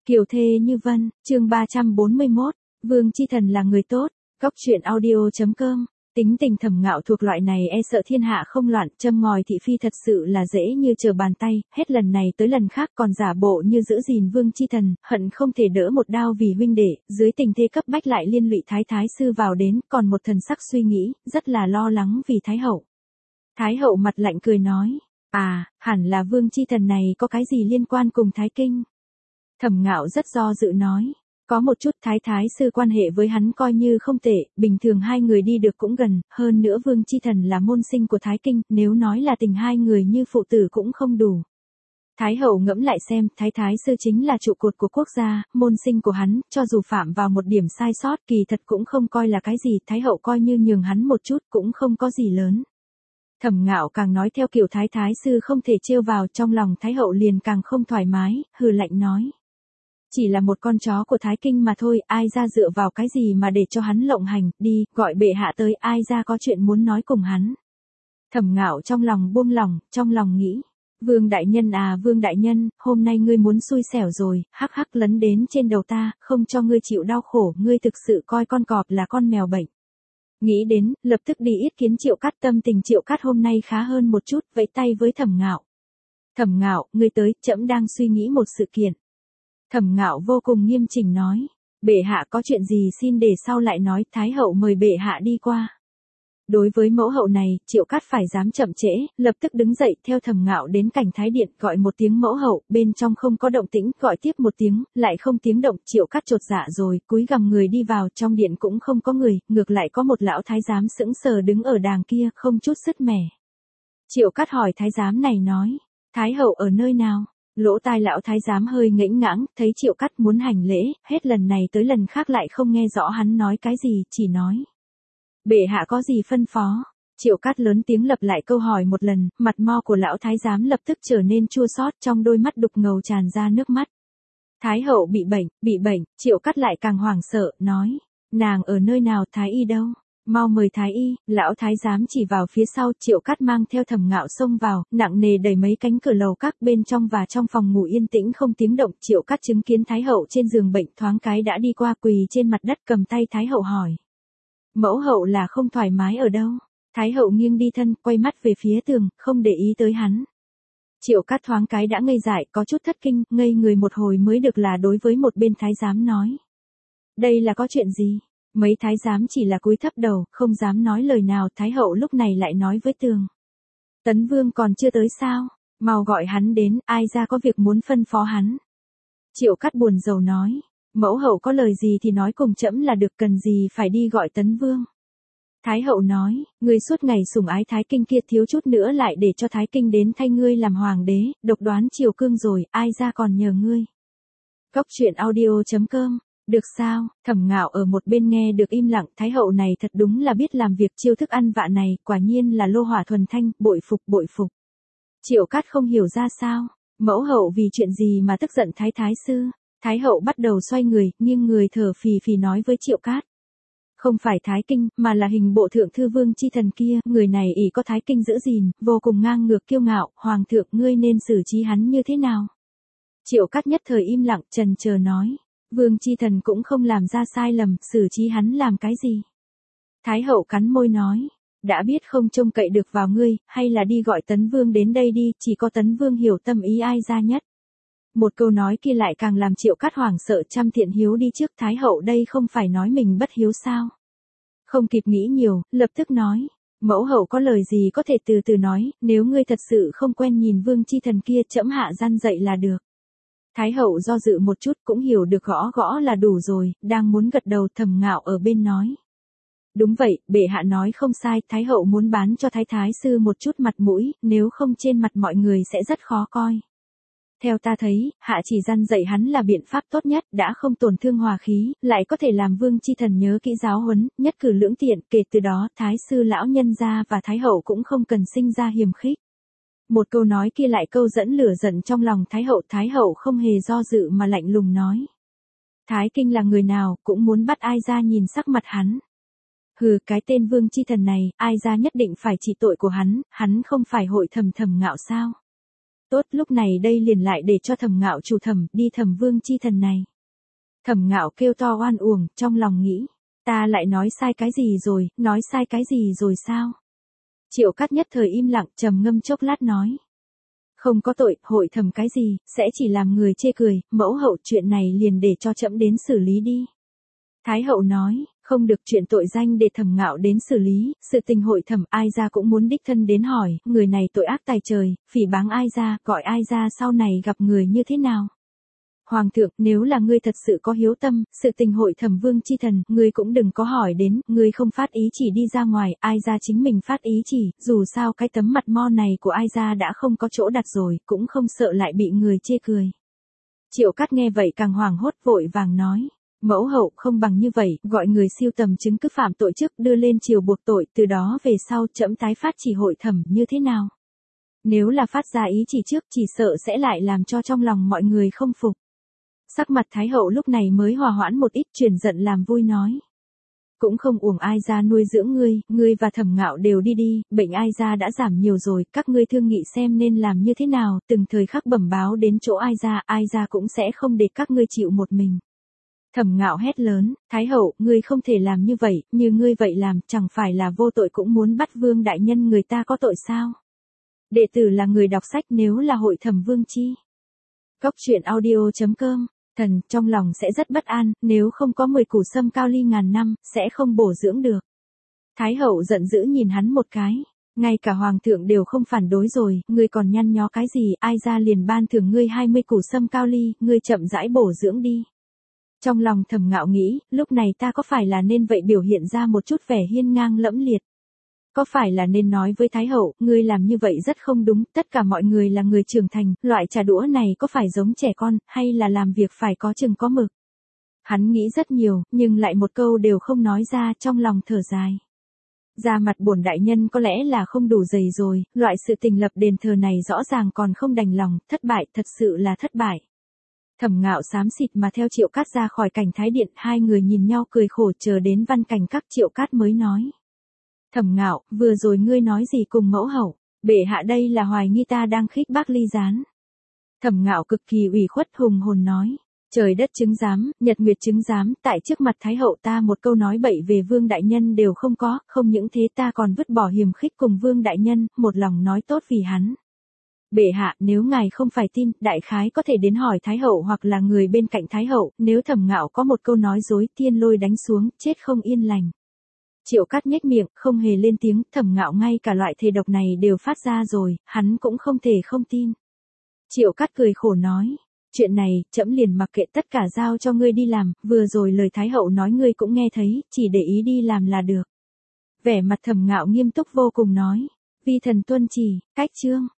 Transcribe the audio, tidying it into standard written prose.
Kiều thê như vân, chương 341, Vương Chi Thần là người tốt, góc truyện audio.com. Tính tình Thẩm Ngạo thuộc loại này e sợ thiên hạ không loạn, châm ngòi thị phi thật sự là dễ như trở bàn tay, hết lần này tới lần khác còn giả bộ như giữ gìn Vương Chi Thần, hận không thể đỡ một đao vì huynh đệ, dưới tình thế cấp bách lại liên lụy Thái sư vào đến, còn một thần sắc suy nghĩ, rất là lo lắng vì Thái hậu. Thái hậu mặt lạnh cười nói, hẳn là Vương Chi Thần này có cái gì liên quan cùng Thái Kinh. Thẩm Ngạo rất do dự nói, có một chút Thái sư quan hệ với hắn coi như không tệ, bình thường hai người đi được cũng gần, hơn nữa Vương Chi Thần là môn sinh của Thái Kinh, nếu nói là tình hai người như phụ tử cũng không đủ. Thái hậu ngẫm lại xem, Thái sư chính là trụ cột của quốc gia, môn sinh của hắn, cho dù phạm vào một điểm sai sót kỳ thật cũng không coi là cái gì, Thái hậu coi như nhường hắn một chút cũng không có gì lớn. Thẩm Ngạo càng nói theo kiểu Thái sư không thể trêu vào, trong lòng Thái hậu liền càng không thoải mái, hừ lạnh nói. Chỉ là một con chó của Thái Kinh mà thôi, ai ra dựa vào cái gì mà để cho hắn lộng hành, đi, gọi bệ hạ tới, ai ra có chuyện muốn nói cùng hắn. Thẩm Ngạo trong lòng buông lỏng, trong lòng nghĩ, Vương đại nhân, hôm nay ngươi muốn xui xẻo rồi, hắc hắc lấn đến trên đầu ta, không cho ngươi chịu đau khổ, ngươi thực sự coi con cọp là con mèo bệnh. Nghĩ đến, lập tức đi yết kiến Triệu Cát, tâm tình Triệu Cát hôm nay khá hơn một chút, vẫy tay với Thẩm Ngạo. Thẩm Ngạo, ngươi tới, trẫm đang suy nghĩ một sự kiện. Thẩm Ngạo vô cùng nghiêm chỉnh nói, bệ hạ có chuyện gì xin để sau lại nói, Thái hậu mời bệ hạ đi qua. Đối với mẫu hậu này, Triệu Cát phải dám chậm trễ, lập tức đứng dậy theo Thẩm Ngạo đến cảnh thái điện, gọi một tiếng mẫu hậu, bên trong không có động tĩnh, gọi tiếp một tiếng, lại không tiếng động, Triệu Cát chột dạ rồi, cúi gằm người đi vào, trong điện cũng không có người, ngược lại có một lão thái giám sững sờ đứng ở đàng kia, không chút sứt mẻ. Triệu Cát hỏi thái giám này nói, Thái hậu ở nơi nào? Lỗ tai lão thái giám hơi ngễnh ngãng, thấy Triệu Cát muốn hành lễ, hết lần này tới lần khác lại không nghe rõ hắn nói cái gì, chỉ nói. Bệ hạ có gì phân phó? Triệu Cát lớn tiếng lặp lại câu hỏi một lần, mặt mo của lão thái giám lập tức trở nên chua xót, trong đôi mắt đục ngầu tràn ra nước mắt. Thái hậu bị bệnh, Triệu Cát lại càng hoảng sợ, nói. Nàng ở nơi nào, Thái y đâu? Mau mời Thái y, lão thái giám chỉ vào phía sau, Triệu Cát mang theo Thẩm Ngạo xông vào, nặng nề đẩy mấy cánh cửa lầu các bên trong và trong phòng ngủ yên tĩnh không tiếng động, Triệu Cát chứng kiến Thái hậu trên giường bệnh thoáng cái đã đi qua quỳ trên mặt đất cầm tay Thái hậu hỏi. Mẫu hậu là không thoải mái ở đâu? Thái hậu nghiêng đi thân, quay mắt về phía tường, không để ý tới hắn. Triệu Cát thoáng cái đã ngây dại, có chút thất kinh, ngây người một hồi mới được là đối với một bên thái giám nói. Đây là có chuyện gì? Mấy thái giám chỉ là cúi thấp đầu, không dám nói lời nào, Thái hậu lúc này lại nói với tường. Tấn Vương còn chưa tới sao? Mau gọi hắn đến, ai ra có việc muốn phân phó hắn. Triệu Cát buồn rầu nói, mẫu hậu có lời gì thì nói cùng trẫm là được, cần gì phải đi gọi Tấn Vương. Thái hậu nói, ngươi suốt ngày sủng ái Thái Kinh kia, thiếu chút nữa lại để cho Thái Kinh đến thay ngươi làm hoàng đế, độc đoán triều cương rồi, ai ra còn nhờ ngươi. Góc truyện audio.com. Được sao? Thẩm Ngạo ở một bên nghe được im lặng, Thái hậu này thật đúng là biết làm việc, chiêu thức ăn vạ này, quả nhiên là lô hỏa thuần thanh, bội phục. Triệu Cát không hiểu ra sao, mẫu hậu vì chuyện gì mà tức giận Thái sư. Thái hậu bắt đầu xoay người, nghiêng người thở phì nói với Triệu Cát. Không phải Thái Kinh, mà là hình bộ thượng thư Vương Chi Thần kia, người này ỷ có Thái Kinh giữ gìn, vô cùng ngang ngược kiêu ngạo, hoàng thượng ngươi nên xử trí hắn như thế nào? Triệu Cát nhất thời im lặng, trần chờ nói. Vương Chi Thần cũng không làm ra sai lầm, xử trí hắn làm cái gì? Thái hậu cắn môi nói, đã biết không trông cậy được vào ngươi, hay là đi gọi Tấn Vương đến đây đi, chỉ có Tấn Vương hiểu tâm ý ai ra nhất. Một câu nói kia lại càng làm Triệu Cát hoảng sợ, trăm thiện hiếu đi trước, Thái hậu đây không phải nói mình bất hiếu sao? Không kịp nghĩ nhiều, lập tức nói, mẫu hậu có lời gì có thể từ từ nói, nếu ngươi thật sự không quen nhìn Vương Chi Thần kia, trẫm hạ gian dạy là được. Thái hậu do dự một chút cũng hiểu được gõ là đủ rồi, đang muốn gật đầu, Thẩm Ngạo ở bên nói. Đúng vậy, bệ hạ nói không sai, Thái hậu muốn bán cho Thái sư một chút mặt mũi, nếu không trên mặt mọi người sẽ rất khó coi. Theo ta thấy, hạ chỉ gian dạy hắn là biện pháp tốt nhất, đã không tổn thương hòa khí, lại có thể làm Vương Chi Thần nhớ kỹ giáo huấn, nhất cử lưỡng tiện, kể từ đó Thái sư lão nhân gia và Thái hậu cũng không cần sinh ra hiềm khích. Một câu nói kia lại câu dẫn lửa giận trong lòng Thái hậu không hề do dự mà lạnh lùng nói. Thái Kinh là người nào, cũng muốn bắt ai ra nhìn sắc mặt hắn. Hừ, cái tên Vương Chi Thần này, ai ra nhất định phải trị tội của hắn không phải hội Thẩm Ngạo sao? Tốt, lúc này đây liền lại để cho Thẩm Ngạo chủ thẩm đi thẩm Vương Chi Thần này. Thẩm Ngạo kêu to oan uổng, trong lòng nghĩ, ta lại nói sai cái gì rồi, nói sai cái gì rồi sao? Triệu Cát nhất thời im lặng, trầm ngâm chốc lát nói. Không có tội, hội thẩm cái gì, sẽ chỉ làm người chê cười, mẫu hậu chuyện này liền để cho trẫm đến xử lý đi. Thái hậu nói, không được, chuyện tội danh để Thẩm Ngạo đến xử lý, sự tình hội thẩm ai ra cũng muốn đích thân đến hỏi, người này tội ác tày trời, phỉ báng ai ra, gọi ai ra sau này gặp người như thế nào. Hoàng thượng, nếu là ngươi thật sự có hiếu tâm, sự tình hội thẩm Vương Chi Thần, ngươi cũng đừng có hỏi đến, ngươi không phát ý chỉ đi ra ngoài, ai ra chính mình phát ý chỉ, dù sao cái tấm mặt mo này của ai ra đã không có chỗ đặt rồi, cũng không sợ lại bị người chê cười. Triệu Cát nghe vậy càng hoảng hốt, vội vàng nói. Mẫu hậu, không bằng như vậy, gọi người siêu tầm chứng cứ phạm tội trước, đưa lên triều buộc tội, từ đó về sau trẫm tái phát chỉ hội thẩm như thế nào? Nếu là phát ra ý chỉ trước, chỉ sợ sẽ lại làm cho trong lòng mọi người không phục. Sắc mặt Thái hậu lúc này mới hòa hoãn một ít, chuyển giận làm vui nói. Cũng không uổng ai ra nuôi dưỡng ngươi và Thẩm Ngạo đều đi đi, bệnh ai ra đã giảm nhiều rồi, các ngươi thương nghị xem nên làm như thế nào, từng thời khắc bẩm báo đến chỗ ai ra cũng sẽ không để các ngươi chịu một mình. Thẩm Ngạo hét lớn, Thái hậu, ngươi không thể làm như vậy, như ngươi vậy làm, chẳng phải là vô tội cũng muốn bắt Vương đại nhân người ta có tội sao? Đệ tử là người đọc sách, nếu là hội thẩm Vương chi. Góc truyện audio.com, thần, trong lòng sẽ rất bất an, nếu không có 10 củ sâm cao ly ngàn năm, sẽ không bổ dưỡng được. Thái hậu giận dữ nhìn hắn một cái, ngay cả hoàng thượng đều không phản đối rồi, ngươi còn nhăn nhó cái gì, ai ra liền ban thưởng ngươi 20 củ sâm cao ly, ngươi chậm rãi bổ dưỡng đi. Trong lòng Thẩm Ngạo nghĩ, lúc này ta có phải là nên vậy biểu hiện ra một chút vẻ hiên ngang lẫm liệt? Có phải là nên nói với Thái hậu, ngươi làm như vậy rất không đúng, tất cả mọi người là người trưởng thành, loại trà đũa này có phải giống trẻ con, hay là làm việc phải có chừng có mực? Hắn nghĩ rất nhiều, nhưng lại một câu đều không nói ra, trong lòng thở dài. Da mặt bổn đại nhân có lẽ là không đủ dày rồi, loại sự tình lập đền thờ này rõ ràng còn không đành lòng, thất bại, thật sự là thất bại. Thẩm Ngạo xám xịt mà theo Triệu Cát ra khỏi cảnh thái điện, hai người nhìn nhau cười khổ, chờ đến văn cảnh các Triệu Cát mới nói. Thẩm Ngạo, vừa rồi ngươi nói gì cùng mẫu hậu? Bệ hạ đây là hoài nghi ta đang khích bác ly gián. Thẩm Ngạo cực kỳ ủy khuất hùng hồn nói. Trời đất chứng giám, nhật nguyệt chứng giám, tại trước mặt Thái hậu ta một câu nói bậy về Vương đại nhân đều không có, không những thế ta còn vứt bỏ hiềm khích cùng Vương đại nhân, một lòng nói tốt vì hắn. Bệ hạ, nếu ngài không phải tin, đại khái có thể đến hỏi Thái hậu hoặc là người bên cạnh Thái hậu, nếu Thẩm Ngạo có một câu nói dối, thiên lôi đánh xuống, chết không yên lành. Triệu Cát nhếch miệng, không hề lên tiếng, Thẩm Ngạo ngay cả loại thề độc này đều phát ra rồi, hắn cũng không thể không tin. Triệu Cát cười khổ nói, chuyện này, trẫm liền mặc kệ, tất cả giao cho ngươi đi làm, vừa rồi lời Thái hậu nói ngươi cũng nghe thấy, chỉ để ý đi làm là được. Vẻ mặt Thẩm Ngạo nghiêm túc vô cùng nói, vi thần tuân chỉ, cách chương.